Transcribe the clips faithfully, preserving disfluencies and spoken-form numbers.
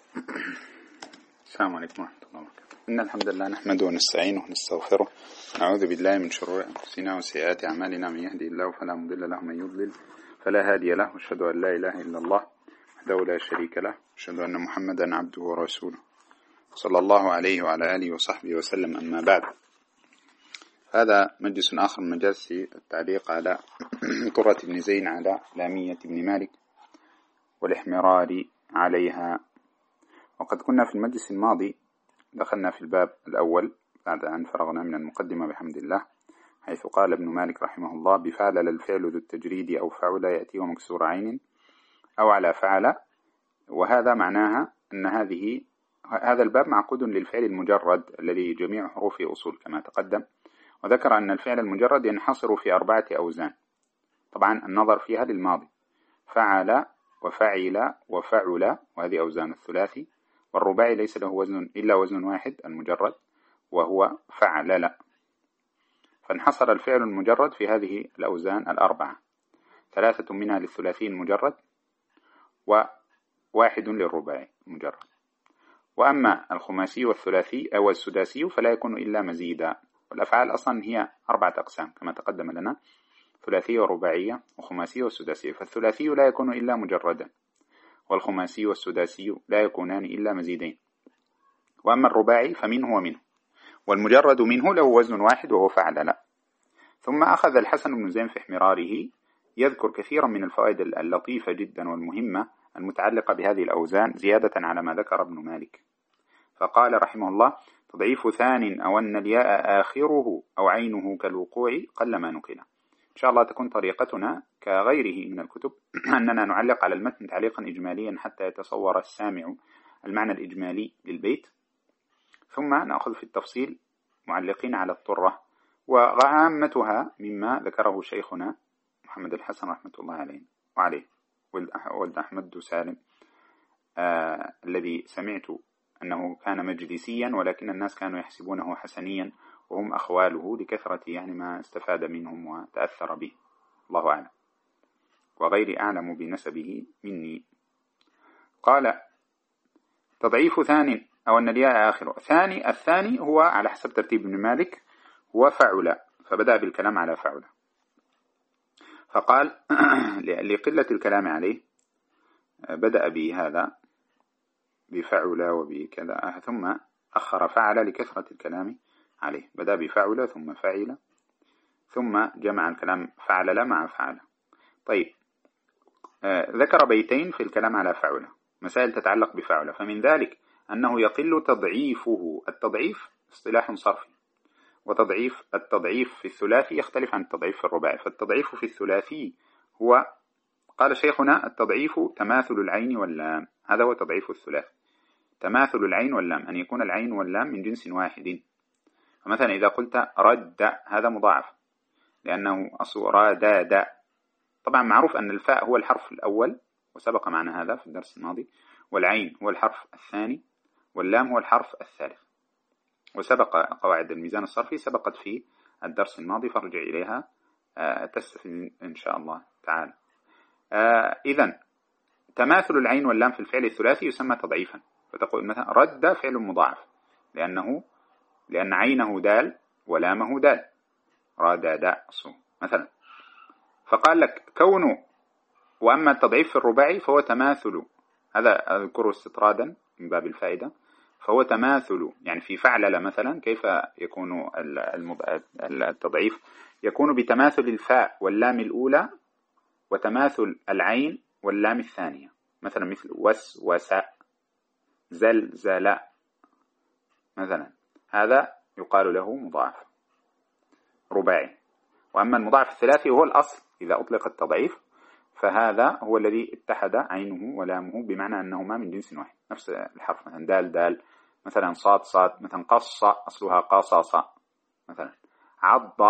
السلام عليكم ورحمة الله وبركاته. إن الحمد لله نحمده ونستعينه ونستغفره، نعوذ بالله من شرور أنفسنا وسيئات أعمالنا، من يهدي الله فلا مضل له، من يضلل فلا هادي له، وأشهد أن لا إله إلا الله وحده لا شريك له، وأشهد أن محمدا عبده ورسوله صلى الله عليه وعلى آله وصحبه وسلم. أما بعد، هذا مجلس آخر من مجالس التعليق على طرة ابن زين على لامية ابن مالك والإحمرار عليها. وقد كنا في المجلس الماضي دخلنا في الباب الأول بعد أن فرغنا من المقدمة بحمد الله، حيث قال ابن مالك رحمه الله: بفعل الفعل ذو التجريد أو فعل يأتي ومكسور عين أو على فعل. وهذا معناها أن هذه هذا الباب معقود للفعل المجرد الذي جميع حروفه أصول كما تقدم، وذكر أن الفعل المجرد ينحصر في أربعة أوزان، طبعا النظر فيها للماضي: فعل وفعل وفعل، وهذه أوزان الثلاثي. والرباعي ليس له وزن إلا وزن واحد المجرد، وهو فعلل. فانحصر الفعل المجرد في هذه الأوزان الأربعة، ثلاثة منها للثلاثي المجرد وواحد للرباعي المجرد. وأما الخماسي والثلاثي أو السداسي فلا يكون إلا مزيدا. والأفعال أصلا هي أربعة أقسام كما تقدم لنا: ثلاثية ورباعية وخماسية والسداسية. فالثلاثي لا يكون إلا مجردا، والخماسي والسداسي لا يكونان إلا مزيدين. وأما الرباعي فمنه ومنه، والمجرد منه له وزن واحد وهو فعلل. ثم أخذ الحسن بن زين في إحمراره يذكر كثيرا من الفوائد اللطيفة جدا والمهمة المتعلقة بهذه الأوزان، زيادة على ما ذكر ابن مالك. فقال رحمه الله: تضعيف ثان أو أن الياء آخره أو عينه كالوقوع قل ما نقل. إن شاء الله تكون طريقتنا كغيره من الكتب أننا نعلق على المتن تعليقا إجماليا حتى يتصور السامع المعنى الإجمالي للبيت، ثم نأخذ في التفصيل معلقين على الطرة، وعامتها مما ذكره شيخنا محمد الحسن رحمة الله عليه وعليه ولد أحمد سالم، آه الذي سمعت أنه كان مجلسيا، ولكن الناس كانوا يحسبونه حسنيا، وهم أخواله لكثرة يعني ما استفاد منهم وتأثر به، الله أعلم، وغير أعلم بنسبه مني. قال: تضعيف ثاني أو أن الياء آخره. ثاني الثاني هو على حسب ترتيب ابن مالك هو فعل، فبدأ بالكلام على فعل، فقال لقلة الكلام عليه بدأ بهذا بفعل وبكذا، ثم أخر فعل لكثرة الكلام عليه. بدأ بفعل ثم فعل ثم جمع الكلام فعلل مع فعل. طيب، آه ذكر بيتين في الكلام على فعل، مسائل تتعلق بفعل. فمن ذلك أنه يقل تضعيفه. التضعيف اصطلاح صرفي، وتضعيف التضعيف في الثلاثي يختلف عن التضعيف في الرباعي. فالتضعيف في الثلاثي هو، قال شيخنا: التضعيف تماثل العين واللام. هذا هو تضعيف الثلاثي، تماثل العين واللام، أن يكون العين واللام من جنس واحد. فمثلا إذا قلت رد، هذا مضاعف لأنه أصل رداد. طبعا معروف أن الفاء هو الحرف الأول، وسبق معنا هذا في الدرس الماضي، والعين هو الحرف الثاني، واللام هو الحرف الثالث. وسبق قواعد الميزان الصرفي سبقت في الدرس الماضي، فارجع إليها تستفيد إن شاء الله تعالى. إذن تماثل العين واللام في الفعل الثلاثي يسمى تضعيفا. فتقول مثلا رد فعل مضاعف لأنه لأن عينه دال ولامه دال، راداد مثلا. فقال لك كونه. وأما التضعيف في الرباعي فهو تماثل، هذا أذكره استطرادا من باب الفائدة، فهو تماثل يعني في فعلل مثلا. كيف يكون التضعيف؟ يكون بتماثل الفاء واللام الأولى وتماثل العين واللام الثانية، مثلا مثل وس وساء، زل زلاء مثلا. هذا يقال له مضاعف رباعي. وأما المضاعف الثلاثي هو الأصل إذا أطلق التضعيف، فهذا هو الذي اتحد عينه ولامه بمعنى أنهما من جنس واحد، نفس الحرف. مثلا دال دال، مثلا صاد صاد، مثلا قص أصلها قاصاص مثلا، عض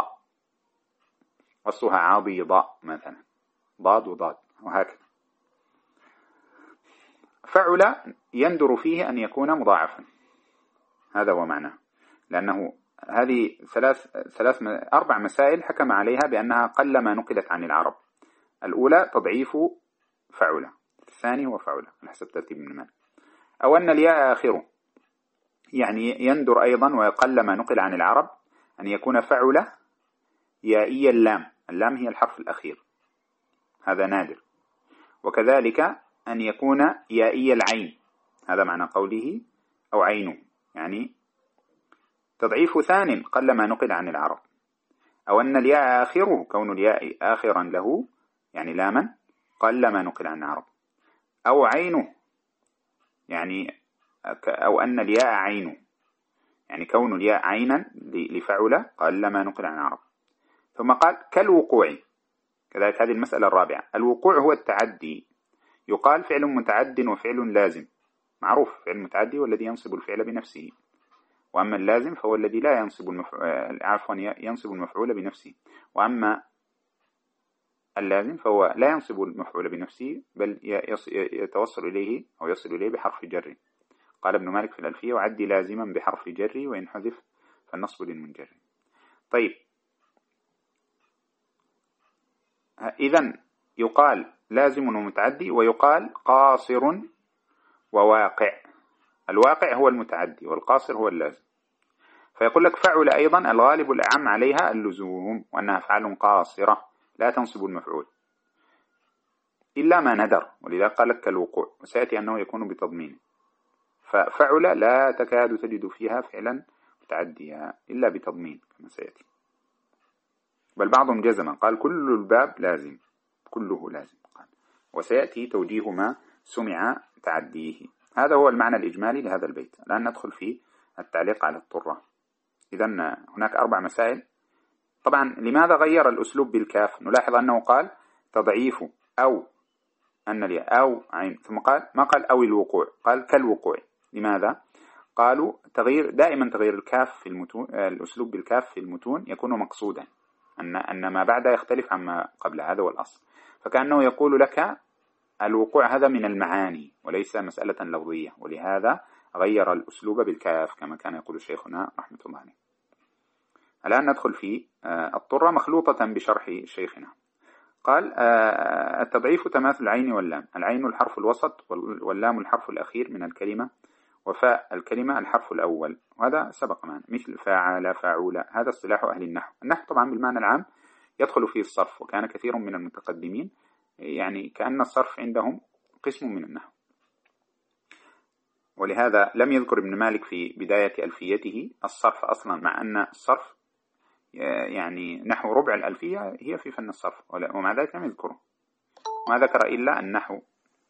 أصلها عضيض مثلا، ضاد وضاد، وهكذا. فعل يندر فيه أن يكون مضاعفا، هذا هو معناه، لأنه هذه ثلاث ثلاث أربع مسائل حكم عليها بأنها قل ما نقلت عن العرب. الأولى تضعيف فعل، الثاني هو فعل على حسب ترتيب ابن مالك. أو أن الياء آخره. يعني يندر أيضا ويقل ما نقل عن العرب أن يكون فعل يائي اللام، اللام هي الحرف الأخير، هذا نادر. وكذلك أن يكون يائي العين، هذا معنى قوله أو عينه، يعني تضعيف ثان قل ما نقل عن العرب. أو أن الياء آخره، كون الياء آخرا له يعني لاما، قل ما نقل عن العرب. أو عينه، يعني أو أن الياء عينه، يعني كون الياء عينا لفعل قل ما نقل عن العرب. ثم قال كالوقوع، كذلك هذه المسألة الرابعة. الوقوع هو التعدي، يقال فعل متعد وفعل لازم، معروف فعل متعدي والذي ينصب الفعل بنفسه، وأما اللازم فهو الذي لا ينصب المفعول، عفوا ينصب المفعول بنفسه. وأما اللازم فهو لا ينصب المفعول بنفسه بل يتوصل إليه أو يصل إليه بحرف جر. قال ابن مالك في الألفية: وعدي لازما بحرف جر وإن حذف فالنصب للمنجر. طيب، إذن يقال لازم ومتعدي، ويقال قاصر وواقع. الواقع هو المتعدي والقاصر هو اللازم. فيقول لك فعل أيضا الغالب الأعم عليها اللزوم، وأنها أفعال قاصرة لا تنصب المفعول إلا ما ندر، ولذا قال لك كالوقوع، وسيأتي أنه يكون بتضمين. ففعل لا تكاد تجد فيها فعلا متعديا إلا بتضمين كما سيأتي، بل بعضهم جزما قال كل الباب لازم، كله لازم قال، وسيأتي توجيه ما سمع تعديه. هذا هو المعنى الإجمالي لهذا البيت. الآن ندخل في التعليق على الطرة. إذن هناك أربع مسائل. طبعا لماذا غير الأسلوب بالكاف؟ نلاحظ أنه قال تضعيف أو أن الياء أو عين، ثم قال ما قال أو الوقوع، قال كالوقوع. لماذا؟ قالوا تغيير دائما تغيير الكاف في المتون، الأسلوب بالكاف في المتون يكون مقصودا، أن أن ما بعد يختلف عما قبل، هذا هو الأصل. فكأنه يقول لك الوقوع هذا من المعاني وليس مسألة لفظية، ولهذا غير الأسلوب بالكاف كما كان يقول شيخنا رحمة الله عليه. الآن ندخل في الطرة مخلوطة بشرح شيخنا. قال التضعيف تماثل العين واللام، العين الحرف الوسط واللام الحرف الأخير من الكلمة، وفاء الكلمة الحرف الأول، وهذا سبق معنا، مثل فاعل فاعول. هذا اصطلاح أهل النحو. النحو طبعا بالمعنى العام يدخل فيه الصرف، وكان كثير من المتقدمين يعني كأن الصرف عندهم قسم من النحو، ولهذا لم يذكر ابن مالك في بداية ألفيته الصرف أصلا، مع أن الصرف يعني نحو ربع الألفية هي في فن الصرف، ومع ذلك لم يذكره، ما ذكر إلا النحو.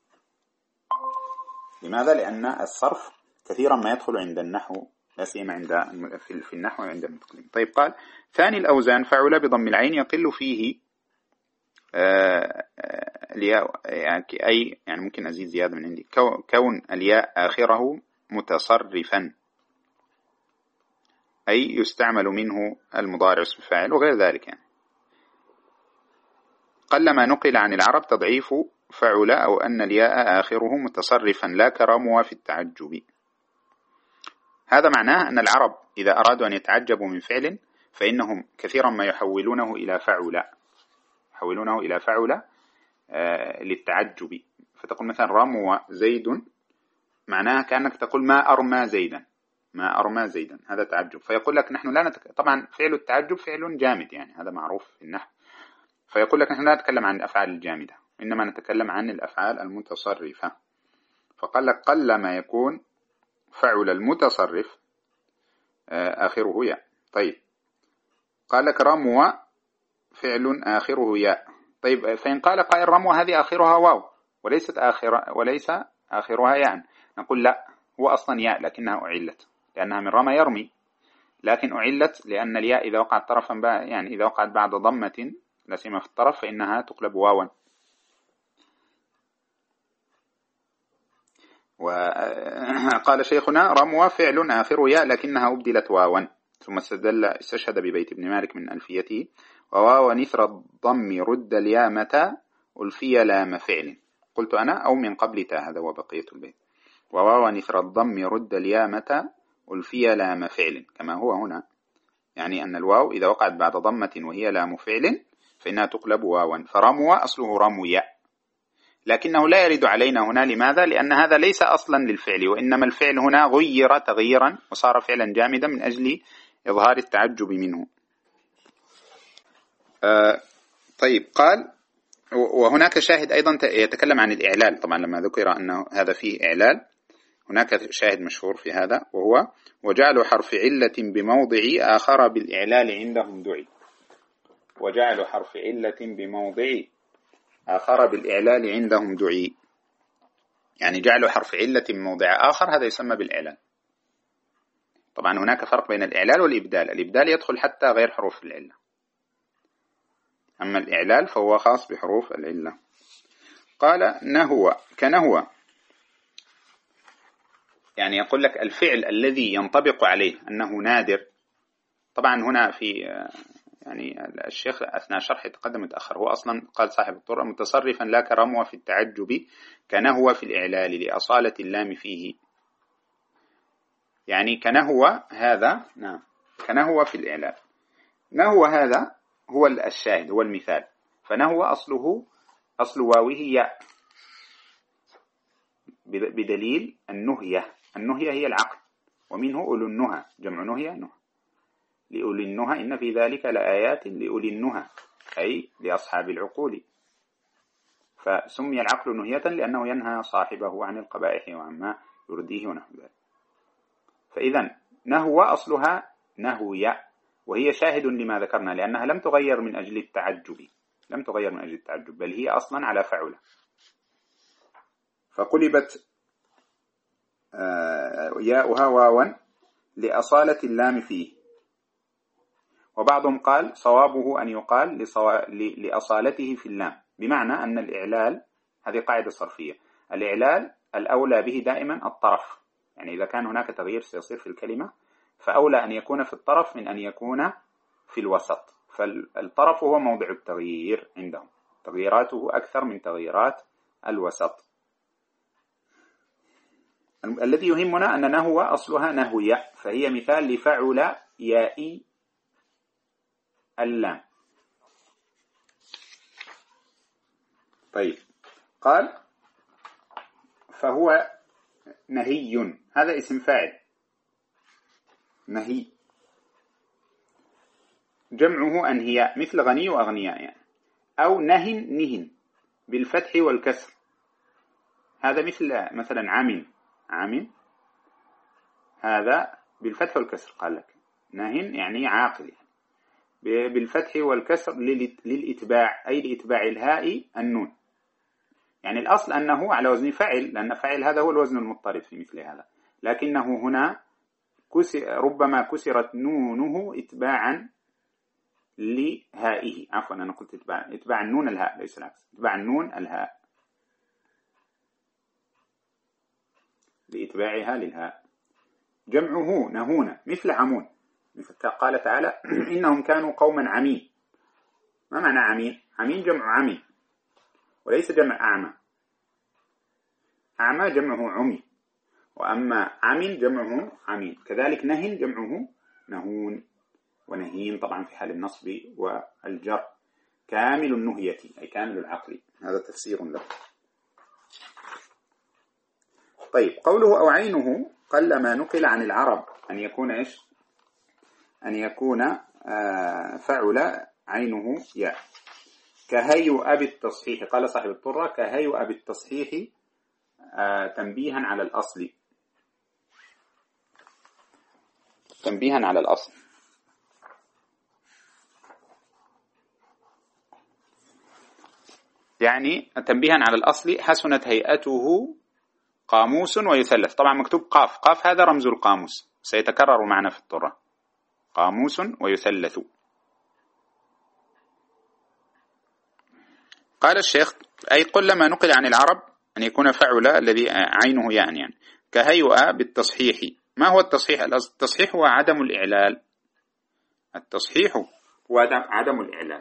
لماذا؟ لأن الصرف كثيرا ما يدخل عند النحو، لا سيما عند في النحو عند المتقدمين. طيب، قال ثاني الأوزان فعل بضم العين يقل فيه الياء، يعني أي يعني ممكن أزيد زيادة من عندي، كون الياء آخره متصرفا، أي يستعمل منه المضارع اسم فاعل وغير ذلك. يعني قل ما نقل عن العرب تضعيف فعل أو أن الياء آخره متصرفا لا كرموا في التعجب. هذا معناه أن العرب إذا أرادوا أن يتعجبوا من فعل فإنهم كثيرا ما يحولونه إلى فعل، يحولونه إلى فعل آه للتعجب. فتقول مثلا رموا زيد، معناها كأنك تقول ما أرمى زيدا، ما أرمى زيدا، هذا تعجب. فيقول لك نحن لا نتك... طبعا فعل التعجب فعل جامد، يعني هذا معروف في النحو. فيقول لك نحن لا نتكلم عن الأفعال الجامدة، إنما نتكلم عن الأفعال المتصرفة. فقال لك قل ما يكون فعل المتصرف آه آخره ياء. طيب، قال لك رموا فعل آخره ياء. طيب، فإن قال قائل رموا هذه آخرها واو وليست آخر وليس آخرها ياء، نقول لا، هو أصلا ياء لكنها أعلت لأنها من رمى يرمي، لكن أعلت لأن الياء إذا وقعت طرفا يعني إذا وقعت بعد ضمة لا سيما في الطرف فإنها تقلب واوا. وقال شيخنا رموا فعل آخر ياء لكنها أبدلت واوا، ثم استدل استشهد ببيت ابن مالك من ألفيته وواو نثر الضم رد الياء متى ألفي لام فعل. قلت أنا أو من قبل تا، هذا هو بقية البيت. وواو نثر الضم رد الياء متى ألفي لام فعل، كما هو هنا، يعني أن الواو إذا وقعت بعد ضمة وهي لام فعل فإنها تقلب واوا. فرموا أصله رموا، لكنه لا يرد علينا هنا. لماذا؟ لأن هذا ليس أصلا للفعل، وإنما الفعل هنا غير تغييرا وصار فعلا جامدا من أجل إظهار التعجب منه. آه طيب، قال وهناك شاهد أيضا يتكلم عن الإعلال. طبعا لما ذكر أنه هذا فيه إعلال، هناك شاهد مشهور في هذا، وهو وجعل حرف علة بموضع آخر بالإعلال عندهم دعي. وجعل حرف علة بموضع آخر بالإعلال عندهم دعي، يعني جعل حرف علة بموضع آخر، هذا يسمى بالإعلال. طبعا هناك فرق بين الإعلال والإبدال. الإبدال يدخل حتى غير حروف العلة، أما الإعلال فهو خاص بحروف العلة. قال نهو كنهو، يعني يقول لك الفعل الذي ينطبق عليه أنه نادر. طبعا هنا في يعني الشيخ أثناء شرح يتقدم متأخر، هو أصلا قال صاحب الطرة متصرفا لا كرموه في التعجب كنهو في الإعلال لأصالة اللام فيه. يعني كنهو هذا، نعم كنهو في الإعلال. نهو هذا هو الشاهد، هو المثال. فنهو أصله أصل واوه ياء بدليل النهية. النهية هي العقل، ومنه أولو النهى، جمع نهية نهى. لأولي النهى إن في ذلك لآيات لأولي النهى، أي لأصحاب العقول. فسمي العقل نهية لأنه ينهى صاحبه عن القبائح وعما يرديه ونحو ذلك. فإذا نهو أصلها نهوية، وهي شاهد لما ذكرنا، لأنها لم تغير من أجل التعجب، لم تغير من أجل التعجب، بل هي أصلا على فعلة، فقلبت ياؤها واوا لأصالة اللام فيه. وبعضهم قال صوابه أن يقال لأصالته في اللام، بمعنى أن الإعلال، هذه قاعدة صرفية، الإعلال الأولى به دائما الطرف. يعني إذا كان هناك تغيير سيصير في الكلمة، فأولى أن يكون في الطرف من أن يكون في الوسط. فالطرف هو موضع التغيير عندهم، تغييراته أكثر من تغييرات الوسط. الذي يهمنا أن نهو أصلها نهوية، فهي مثال لفعل ياء اللام. طيب، قال فهو نهي، هذا اسم فاعل نهي، جمعه أنهياء مثل غني وأغنياء يعني. أو نهن نهن بالفتح والكسر، هذا مثل مثلا عمن عمن، هذا بالفتح والكسر. قال لك نهن يعني عاقل، بالفتح والكسر للإتباع، أي لإتباع الهاء النون. يعني الأصل أنه على وزن فعل، لأن فعل هذا هو الوزن المضطرد في مثل هذا، لكنه هنا كسر، ربما كسرت نونه إتباعا لهائه. عفوا أنا قلت إتباع إتباع النون الهاء، ليس العكس، إتباع النون الهاء لإتباعها للهاء. جمعه نهون مثل عمون، مثل قال تعالى إنهم كانوا قوما عمين. ما معنى عمين؟ عمين جمع عمي، وليس جمع أعمى. أعمى جمعه عمي، وأما عمين جمعه عمين. كذلك نهن جمعه نهون، ونهين طبعا في حال النصب والجر. كامل النهية أي كامل العقل، هذا تفسير له. طيب، قوله أو عينه قل ما نقل عن العرب أن يكون إيش؟ أن يكون آه فعل عينه ياء. كهيئ بالتصحيح، قال صاحب الطرة كهيئ بالتصحيح آه تنبيها على الأصل، تنبيها على الأصل. يعني تنبيها على الأصل حسنت هيئته قاموس ويثلث. طبعا مكتوب قاف، قاف هذا رمز القاموس، سيتكرر معنا في الطرة، قاموس ويثلث. قال الشيخ أي قل ما نقل عن العرب أن يكون فعل الذي عينه يعني, يعني كهيئ بالتصحيح. ما هو التصحيح؟ التصحيح هو عدم الإعلال، التصحيح هو عدم الإعلال.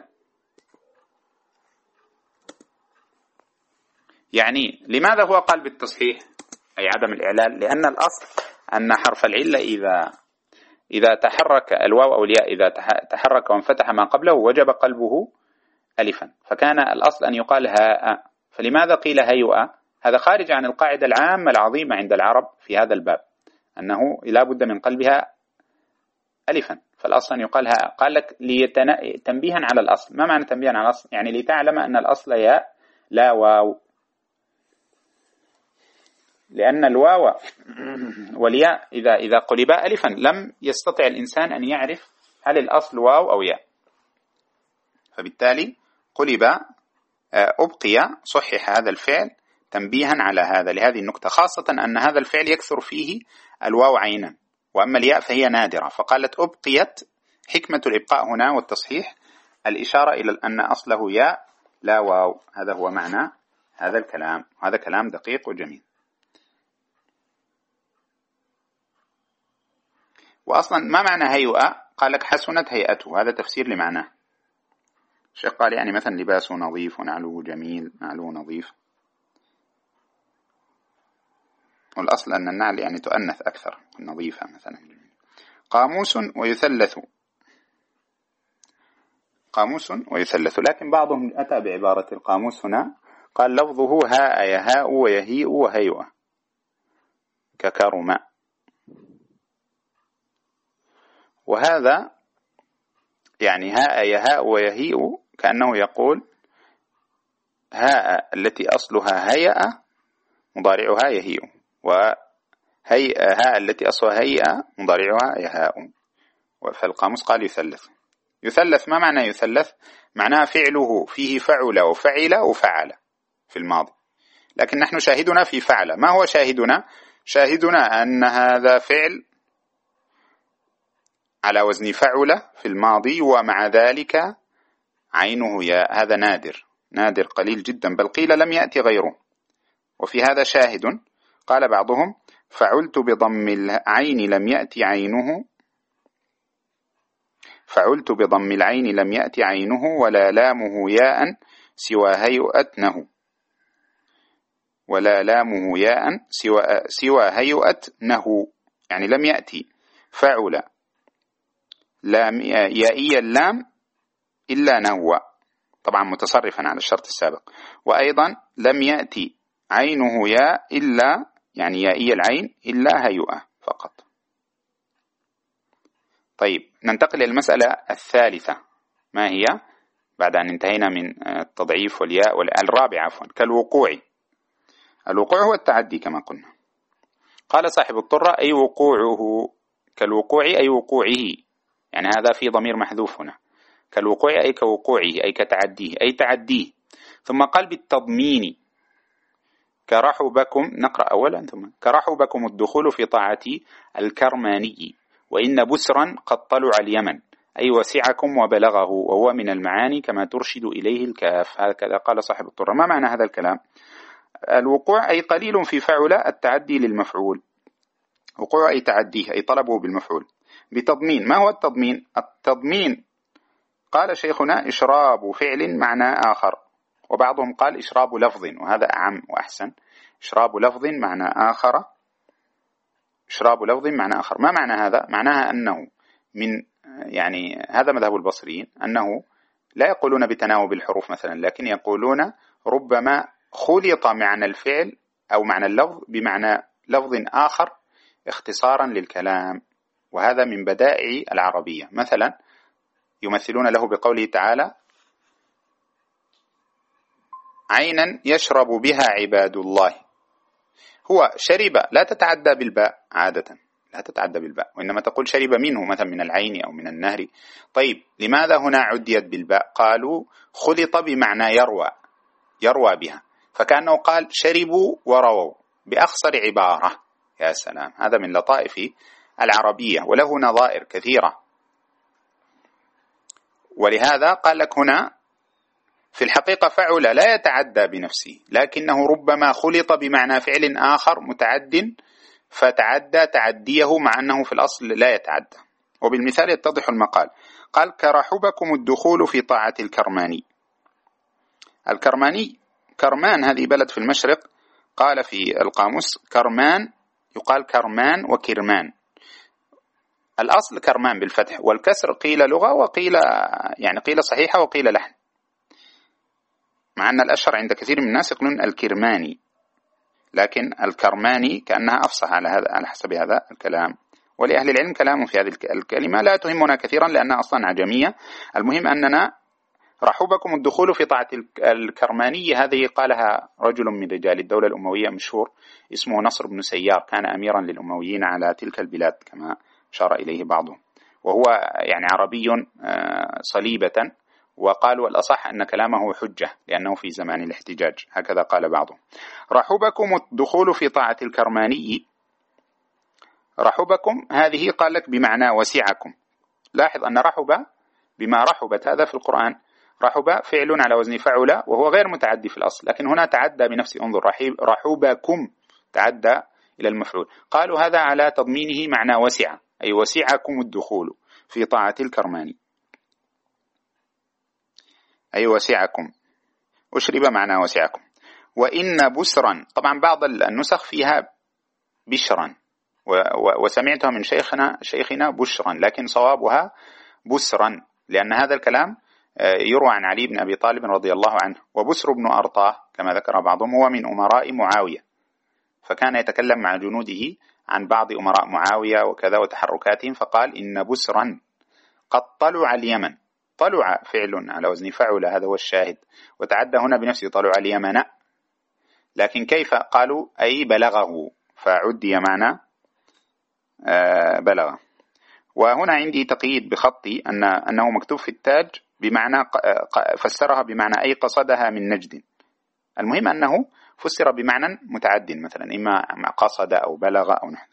يعني لماذا هو قال بالتصحيح أي عدم الإعلال؟ لأن الأصل أن حرف العلة إذا إذا تحرك الواو أو الياء إذا تحرك وانفتح ما قبله وجب قلبه ألفا، فكان الأصل أن يقال هاء، فلماذا قيل هيئة؟ هذا خارج عن القاعدة العامة العظيمة عند العرب في هذا الباب، أنه لا بد من قلبها ألفا، فالأصل أن يقال هاء. قال لك ليتن... تنبيها على الأصل. ما معنى تنبيها على الأصل؟ يعني لتعلم أن الأصل ياء لا واو، لأن الواو والياء إذا إذا قلبا ألفا لم يستطع الإنسان أن يعرف هل الأصل واو أو ياء، فبالتالي قلب أبقي صحح هذا الفعل تنبيها على هذا لهذه النقطة، خاصة أن هذا الفعل يكثر فيه الواو عينا، وأما الياء فهي نادرة. فقالت أبقيت، حكمة الإبقاء هنا والتصحيح الإشارة إلى أن أصله ياء لا واو. هذا هو معنى هذا الكلام، هذا كلام دقيق وجميل. وأصلا ما معنى هيئة؟ قال لك حسنت هيئته، هذا تفسير لمعناه. الشيخ قال يعني مثلا لباسه نظيف ونعله جميل، نعله نظيف، والأصل أن النعل يعني تؤنث أكثر، نظيفة مثلا. قاموس ويثلث، قاموس ويثلث، لكن بعضهم أتى بعبارة القاموس هنا قال لفظه هاء يهاء ويهيء وهيئة ككرم، وهذا يعني هاء يهاء ويهيء كأنه يقول هاء التي أصلها هيئة مضارعها يهيء، وهيئة هاء التي أصلها هيئة مضارعها يهاء. فالقاموس قال يثلث. يثلث ما معنى يثلث؟ معناه فعله فيه فعل وفعل وفعل في الماضي، لكن نحن شاهدنا في فعل. ما هو شاهدنا؟ شاهدنا أن هذا فعل على وزن فعل في الماضي، ومع ذلك عينه يا، هذا نادر، نادر قليل جدا، بل قيل لم يأتي غيره. وفي هذا شاهد، قال بعضهم فعلت بضم العين لم يأتي عينه، فعلت بضم العين لم يأتي عينه ولا لامه ياء سوى هيئتنه، ولا لامه ياء سوى, سوى هيئتنه، يعني لم يأتي فعل لام يائي اللام إلا نهو، طبعا متصرفا على الشرط السابق. وأيضا لم يأتي عينه ياء إلا، يعني يائي العين إلا هيئة فقط. طيب ننتقل إلى المسألة الثالثة، ما هي بعد أن انتهينا من التضعيف والياء والرابع عفوا كالوقوع. الوقوع هو التعدي كما قلنا. قال صاحب الطرة أي وقوعه، كالوقوع أي وقوعه، يعني هذا في ضمير محذوف هنا، كالوقوع أي كوقوعه أي كتعديه أي تعديه. ثم قال بالتضمين كرحبكم، نقرأ أولا ثم كرحبكم الدخول في طاعة الكرماني، وإن بسرا قد طلع اليمن أي وسعكم وبلغه، وهو من المعاني كما ترشد إليه الكاف. هكذا قال صاحب الطرة. ما معنى هذا الكلام؟ الوقوع أي قليل في فعل، التعدي للمفعول، وقوع أي تعديه أي طلبه بالمفعول. بتضمين، ما هو التضمين؟ التضمين قال شيخنا إشراب فعل معنى آخر، وبعضهم قال إشراب لفظ، وهذا أعم وأحسن. إشراب لفظ معنى آخر، إشراب لفظ معنى آخر. ما معنى هذا؟ معناها أنه من، يعني هذا مذهب البصريين، أنه لا يقولون بتناوب الحروف مثلا، لكن يقولون ربما خلط معنى الفعل أو معنى اللفظ بمعنى لفظ آخر اختصارا للكلام، وهذا من بدائع العربية. مثلا يمثلون له بقوله تعالى عينا يشرب بها عباد الله. هو شرب لا تتعدى بالباء عادة، لا تتعدى بالباء، وإنما تقول شرب منه مثلا من العين أو من النهر. طيب لماذا هنا عديت بالباء؟ قالوا خلط بمعنى يروى، يروى بها، فكأنه قال شربوا ورووا بأخصر عبارة. يا سلام، هذا من لطائف العربية وله نظائر كثيرة. ولهذا قال لك هنا في الحقيقة فعل لا يتعدى بنفسه، لكنه ربما خلط بمعنى فعل آخر متعد فتعدى تعديه، مع أنه في الأصل لا يتعدى. وبالمثال يتضح المقال. قال كرحبكم الدخول في طاعة الكرماني. الكرماني، كرمان هذه بلد في المشرق، قال في القاموس كرمان يقال كرمان وكرمان. الأصل كرمان بالفتح، والكسر قيل لغة وقيل يعني قيل صحيحة وقيل لحن. مع أن الأشهر عند كثير من الناس يقولون الكرماني، لكن الكرماني كأنها أفصح على هذا على حسب هذا الكلام. ولأهل العلم كلام في هذه الكلمة لا تهمنا كثيرا لأنها أصلا عجمية. المهم أننا رحبكم الدخول في طاعة الكرماني. هذه قالها رجل من رجال الدولة الأموية مشهور اسمه نصر بن سيار، كان أميرا للأمويين على تلك البلاد كما أشار إليه بعضهم، وهو يعني عربي صليبة، وقالوا الأصح أن كلامه حجة لأنه في زمان الاحتجاج، هكذا قال بعضهم. رحبكم الدخول في طاعة الكرماني. رحبكم هذه قال لك بمعنى وسعكم. لاحظ أن رحب بما رحبت هذا في القرآن، رحب فعل على وزن فعل وهو غير متعدي في الأصل، لكن هنا تعدى بنفسه. انظر، رحبكم تعدى إلى المفعول. قالوا هذا على تضمينه معنى وسع، أي وسعكم الدخول في طاعة الكرماني، أي وسعكم، أشرب معنى وسعكم. وإن بسرا، طبعا بعض النسخ فيها بشرا، وسمعتها من شيخنا شيخنا بشرا، لكن صوابها بسرا، لأن هذا الكلام يروى عن علي بن أبي طالب رضي الله عنه. وبسر بن أرطاه كما ذكر بعضهم هو من أمراء معاوية، فكان يتكلم مع جنوده عن بعض أمراء معاوية وكذا وتحركاتهم، فقال إن بسرا قد طلع اليمن. طلع فعل على وزن فعل، هذا هو الشاهد، وتعدى هنا بنفسه طلع اليمن، لكن كيف قالوا أي بلغه، فعدي معنى بلغ. وهنا عندي تقييد بخطي أن أنه مكتوب في التاج بمعنى، فسرها بمعنى أي قصدها من نجد. المهم أنه فسر بمعنى متعد، مثلا إما قصد أو بلغ أو نحن.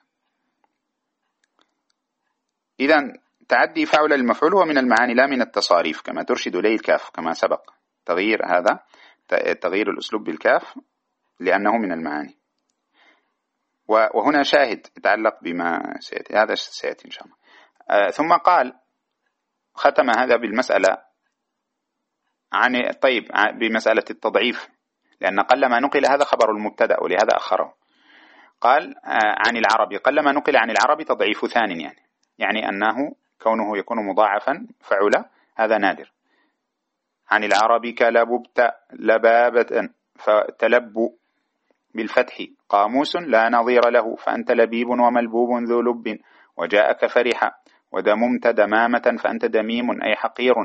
إذن تعدي فعل المفعول هو من المعاني لا من التصاريف، كما ترشد إليه الكاف كما سبق. تغيير هذا تغيير الأسلوب بالكاف لأنه من المعاني. وهنا شاهد يتعلق بما سيأتي، هذا سيأتي إن شاء الله. آه ثم قال ختم هذا بالمسألة عن طيب بمسألة التضعيف، لأن قلما نقل هذا خبر المبتدأ ولهذا أخره. قال آه عن العربي، قلما نقل عن العربي تضعيف ثان، يعني يعني أنه كونه يكون مضاعفا فعل هذا نادر. عن العربي كلببت لبابة، فتلب بالفتح قاموس لا نظير له، فأنت لبيب وملبوب ذو لب، وجاءك فرحة ودممت دمامة، فأنت دميم أي حقير.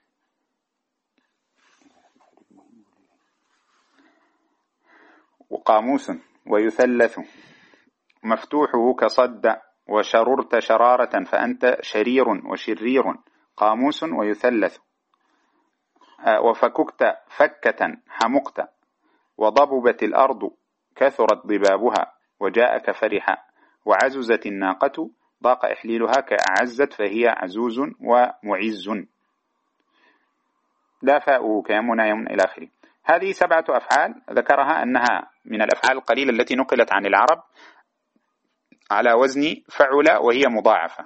وقاموس ويثلث مفتوحه كصد، وشررت شرارة، فأنت شرير وشرير. قاموس ويثلث. وفككت فكة حمقت، وضببت الأرض كثرت ضبابها، وجاءك فرحة. وعززت الناقة ضاق إحليلها، كأعزت فهي عزوز ومعز. لا فاؤه كيمنا يمن إلى آخره. هذه سبعة أفعال ذكرها أنها من الأفعال القليلة التي نقلت عن العرب على وزن فعل وهي مضاعفة.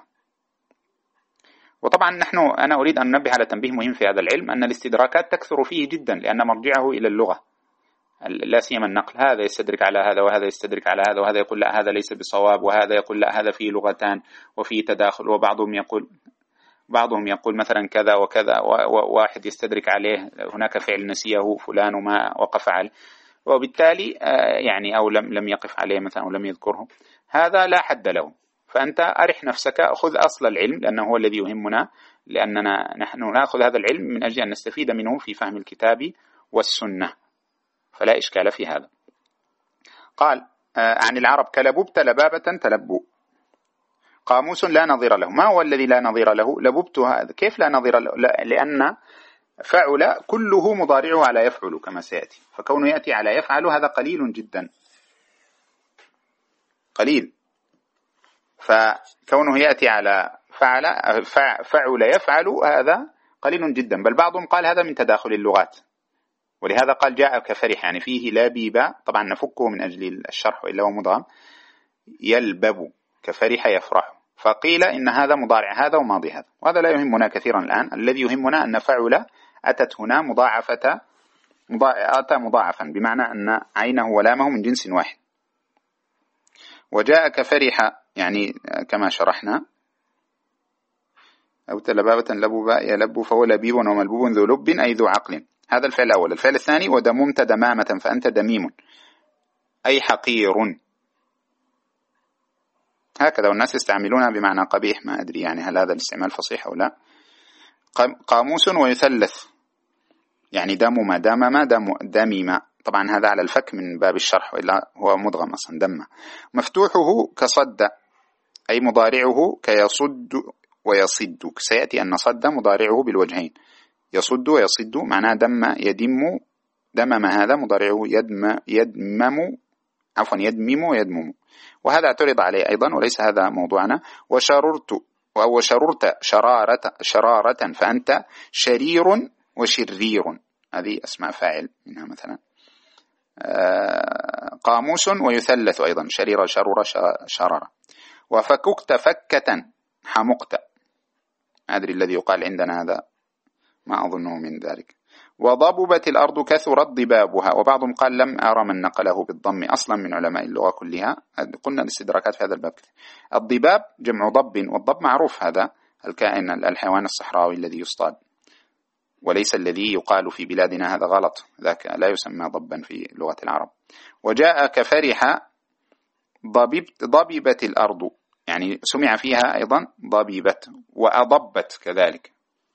وطبعا نحن أنا أريد أن ننبه على تنبيه مهم في هذا العلم، أن الاستدراكات تكثر فيه جدا، لأن مرجعه إلى اللغة لا سيما النقل. هذا يستدرك على هذا وهذا يستدرك على هذا، وهذا يقول لا هذا ليس بصواب، وهذا يقول لا هذا فيه لغتان وفيه تداخل، وبعضهم يقول بعضهم يقول مثلا كذا وكذا، وواحد يستدرك عليه هناك فعل نسيه فلان وما وقف عليه، وبالتالي يعني أو لم لم يقف عليه مثلا أو لم يذكره. هذا لا حد له. فأنت أرح نفسك، خذ أصل العلم لأنه هو الذي يهمنا، لأننا نحن نأخذ هذا العلم من أجل أن نستفيد منه في فهم الكتاب والسنة، فلا إشكال في هذا. قال آه عن العرب كلببت لبابة تلبو. قاموس لا نظير له. ما هو الذي لا نظير له؟ لببت هذا كيف لا نظير له؟ لأن فعل كله مضارعه على يفعل كما سيأتي، فكونه يأتي على يفعل هذا قليل جدا، قليل. فكونه يأتي على فعل فعل يفعل هذا قليل جدا، بل بعضهم قال هذا من تداخل اللغات، ولهذا قال جاءك فرح، يعني فيه لابيبا، طبعا نفكه من أجل الشرح وإلا هو مضغم، يلبب كفرح يفرح، فقيل إن هذا مضارع هذا وماضي هذا، وهذا لا يهمنا كثيرا الآن. الذي يهمنا أن فعل أتت هنا مضاعفة أتى مضاعفا، بمعنى أن عينه ولامه من جنس واحد. وجاءك فرح يعني كما شرحنا، أو تلبابة لبوبا يلب، فهو لبيب وملبوب ذو لب أي ذو عقل. هذا الفعل الأول. الفعل الثاني ودممت دمامة فأنت دميم أي حقير. هكذا، والناس يستعملونها بمعنى قبيح، ما أدري يعني هل هذا الاستعمال فصيح أو لا. قاموس ويثلث يعني دمم دمم دم دميم، طبعا هذا على الفك من باب الشرح، وإلا هو مدغم أصلا دم. مفتوحه كصد أي مضارعه كيصد ويصد، سيأتي أن صد مضارعه بالوجهين، يصد ويصد معناه دم يدم، دمم هذا مضارعه يدم يدمم عفوا يدمم ويدمم، وهذا اعترض عليه أيضا وليس هذا موضوعنا. وشررت أو شررت شرارة شرارة فأنت شرير وشرير، هذه أسماء فاعل منها مثلا. قاموس ويثلث أيضا شرير شرور شرر. وفككت فكة حمقت، أدري الذي يقال عندنا هذا ما أظنه من ذلك. وضببت الأرض كثرت ضبابها، وبعضهم قال لم أرى من نقله بالضم أصلا من علماء اللغة كلها، قلنا الاستدراكات في هذا الباب كثير. الضباب جمع ضب، والضب معروف هذا الكائن الحيوان الصحراوي الذي يصطاد، وليس الذي يقال في بلادنا، هذا غلط، ذاك لا يسمى ضبا في لغة العرب. وجاء كفرح ضببت ضببت الأرض، يعني سمع فيها أيضا ضببت، وأضبت كذلك.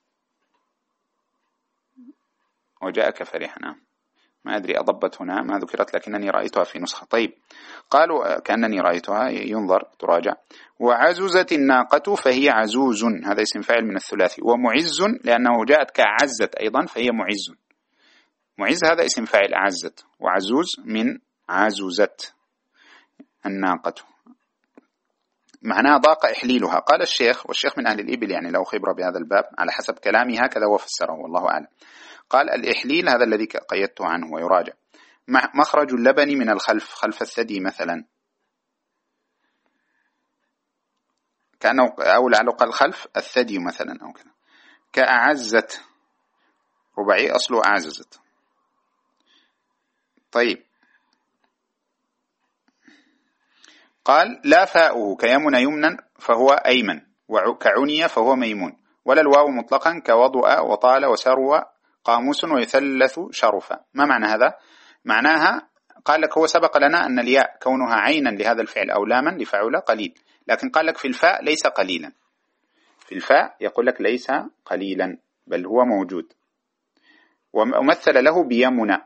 وجاء كفرح، نعم ما أدري أضبت هنا ما ذكرت، لكنني رأيتها في نسخة. طيب قالوا كأنني رأيتها، ينظر تراجع. وعززت الناقة فهي عزوز، هذا اسم فاعل من الثلاثي. ومعز لأنه جاءت كعزت أيضا فهي معز، معز هذا اسم فاعل أعزت، وعزوز من عززت الناقة، معناها ضاق إحليلها. قال الشيخ، والشيخ من أهل الإبل يعني له خبرة بهذا الباب على حسب كلامي، هكذا وفسره والله أعلم. قال الإحليل هذا الذي قيدته عنه ويراجع. مخرج اللبن من الخلف، خلف الثدي مثلا، كأنه أو لعله قال خلف الثدي مثلا أو كذا. كأعزت رباعي أصله أعززت. طيب قال لا فاؤه كيمن يمنا فهو أيمن، وكعني فهو ميمون. ولا الواو مطلقا كوضع وطال وسروى قاموس ويثلث شرفا. ما معنى هذا؟ معناها قال لك هو سبق لنا أن الياء كونها عينا لهذا الفعل أو لاما لفعل قليل، لكن قال لك في الفاء ليس قليلا، في الفاء يقول لك ليس قليلا بل هو موجود. ومثل له بيمنا،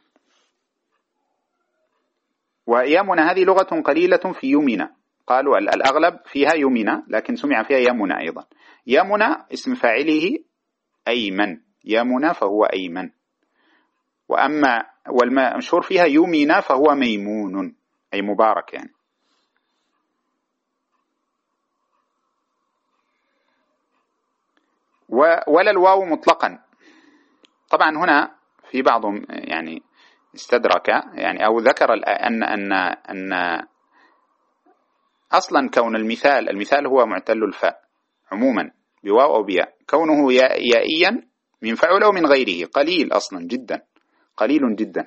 ويمنا هذه لغة قليلة في يمنا، قالوا الأغلب فيها يمنا لكن سمع فيها يمنا أيضا. يمنا اسم فاعله أيمن، يمنا فهو أيمن. وأما والمشهور فيها يمنا فهو ميمون أي مبارك يعني. ولا الواو مطلقا، طبعا هنا في بعضهم يعني استدرك يعني أو ذكر أن أن أن أصلا كون المثال المثال هو معتل الفاء عموما بواو أو بياء، كونه يائيا من فعل أو من غيره قليل أصلا جدا، قليل جدا.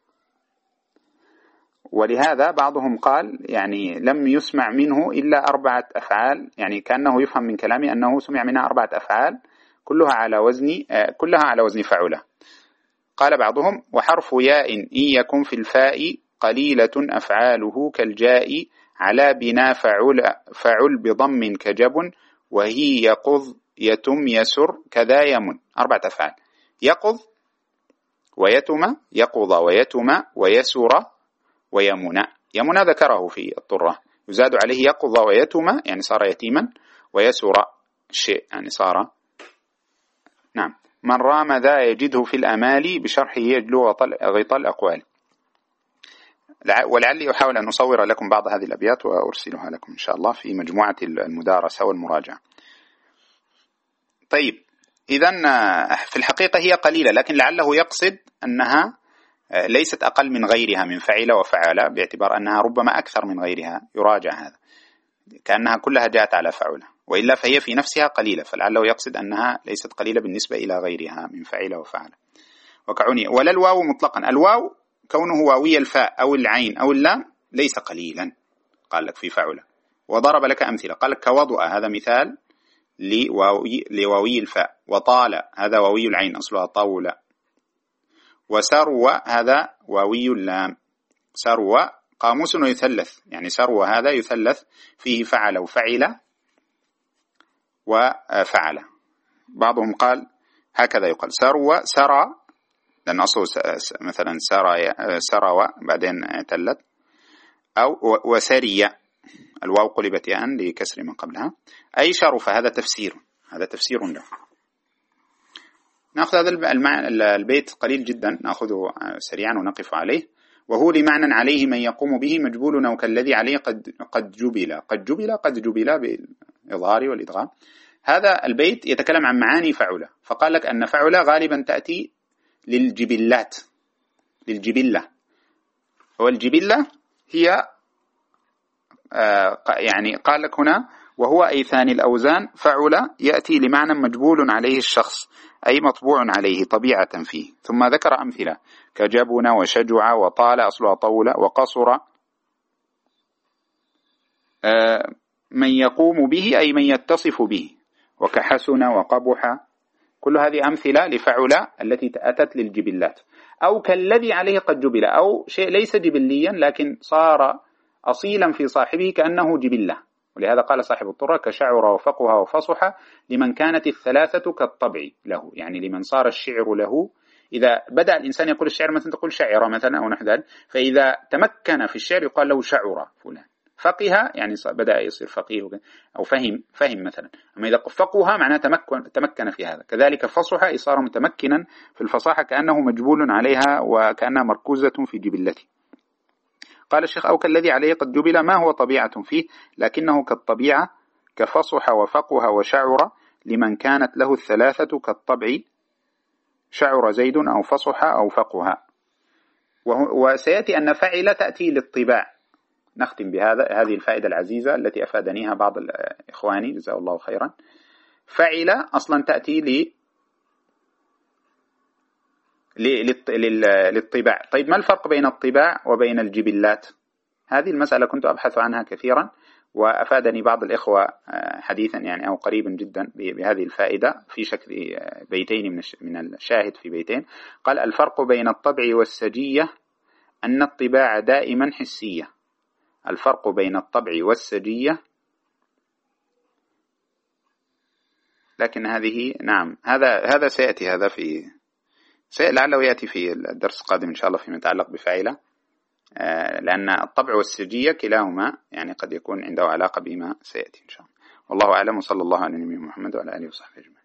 ولهذا بعضهم قال يعني لم يسمع منه إلا أربعة أفعال، يعني كأنه يفهم من كلامي أنه سمع منها أربعة أفعال كلها على وزن كلها على وزن فعله. قال بعضهم وحرف ياء إن يكن في الفاء قليلة أفعاله كالجاء على بنا فعل, فعل بضم كجب، وهي يقض يتم يسر كذا يمن. أربعة أفعال: يقض ويتم، يقض ويتم ويسر ويمن. يمن ذكره في الطرة، يزاد عليه يقض ويتم يعني صار يتيما، ويسر شيء يعني صار نعم. من رام ذا يجده في الأمال بشرحه يجلو غطاء الأقوال. ولعلي أحاول أن أصور لكم بعض هذه الأبيات وأرسلها لكم إن شاء الله في مجموعة المدارسة والمراجعة. طيب إذن في الحقيقة هي قليلة، لكن لعله يقصد أنها ليست أقل من غيرها من فعل وفعل، باعتبار أنها ربما أكثر من غيرها، يراجع هذا كأنها كلها جاءت على فعلها، وإلا فهي في نفسها قليلة، فلعله يقصد أنها ليست قليلة بالنسبة إلى غيرها من فعل وفعل. وكعني ولا الواو مطلقا، الواو كونه واوي الفاء أو العين أو اللام ليس قليلا، قال لك في فعله. وضرب لك أمثلة، قال لك كوضع هذا مثال لواوي, لواوي الفاء، وطال هذا واوي العين أصلها طاولة، وسروى هذا واوي اللام. سروى قاموس يثلث، يعني سروى هذا يثلث فيه فعل وفعل وفعل. بعضهم قال هكذا يقال سروى سرى، لأن أصله مثلا سرى سروى بعدين اعتلت، أو وسري الواو قلبت ياء لكسر من قبلها، أي شرف. هذا تفسير، هذا تفسير له. نأخذ هذا البيت قليل جدا، نأخذه سريعا ونقف عليه. وهو لمعنى عليه من يقوم به مجبول أو كالذي عليه قد قد جبل. قد جبل قد جبل بالإظهار والإدغام. هذا البيت يتكلم عن معاني فعلة، فقال لك أن فعلة غالبا تأتي للجبلات، للجبلة. والجبلة هي آه يعني قال لك هنا وهو أي ثاني الأوزان فعل يأتي لمعنى مجبول عليه الشخص، أي مطبوع عليه طبيعة فيه. ثم ذكر أمثلة كجبن وشجع وطال أصلها طول وقصر. آه من يقوم به أي من يتصف به، وكحسن وقبح. كل هذه أمثلة لفعل التي أتت للجبلات. أو كالذي عليه قد جبل، أو شيء ليس جبليا لكن صار أصيلا في صاحبه كأنه جبلة. ولهذا قال صاحب الطرة كشعر وفقها وفصح لمن كانت الثلاثة كالطبع له، يعني لمن صار الشعر له. إذا بدأ الإنسان يقول الشعر مثلا تقول شعر مثلا أو نحو ذلك، فإذا تمكن في الشعر يقال له شعر فلان. فقه يعني بدأ يصير فقيه أو فهم فهم مثلا. أما إذا فقها معناه تمكن تمكن في هذا. كذلك فصح صار متمكنا في الفصاحة كأنه مجبول عليها وكأنها مركوزة في جبلته. قال الشيخ أو كالذي عليه قد جبل ما هو طبيعة فيه لكنه كالطبيعة كفصح وفقها وشعر لمن كانت له الثلاثة كالطبع شعر زيد أو فصح أو فقها. وسيأتي أن فعل تأتي للطباع. نختم بهذا هذه الفائدة العزيزة التي أفادنيها بعض الإخواني جزاه الله خيرا. فعل أصلا تأتي ل للطباع. طيب ما الفرق بين الطباع وبين الجبلات؟ هذه المسألة كنت أبحث عنها كثيرا، وأفادني بعض الإخوة حديثا يعني أو قريبا جدا بهذه الفائدة في شكل بيتين من الشاهد في بيتين. قال الفرق بين الطبع والسجية أن الطباع دائما حسية. الفرق بين الطبع والسجية، لكن هذه نعم هذا هذا سيأتي هذا في لعله يأتي في الدرس القادم إن شاء الله فيما يتعلق بفاعلة، لأن الطبع والسجية كلاهما يعني قد يكون عنده علاقة بما سيأتي إن شاء الله. والله أعلم، وصلى الله على نبينا محمد وعلى آله وصحبه أجمعين.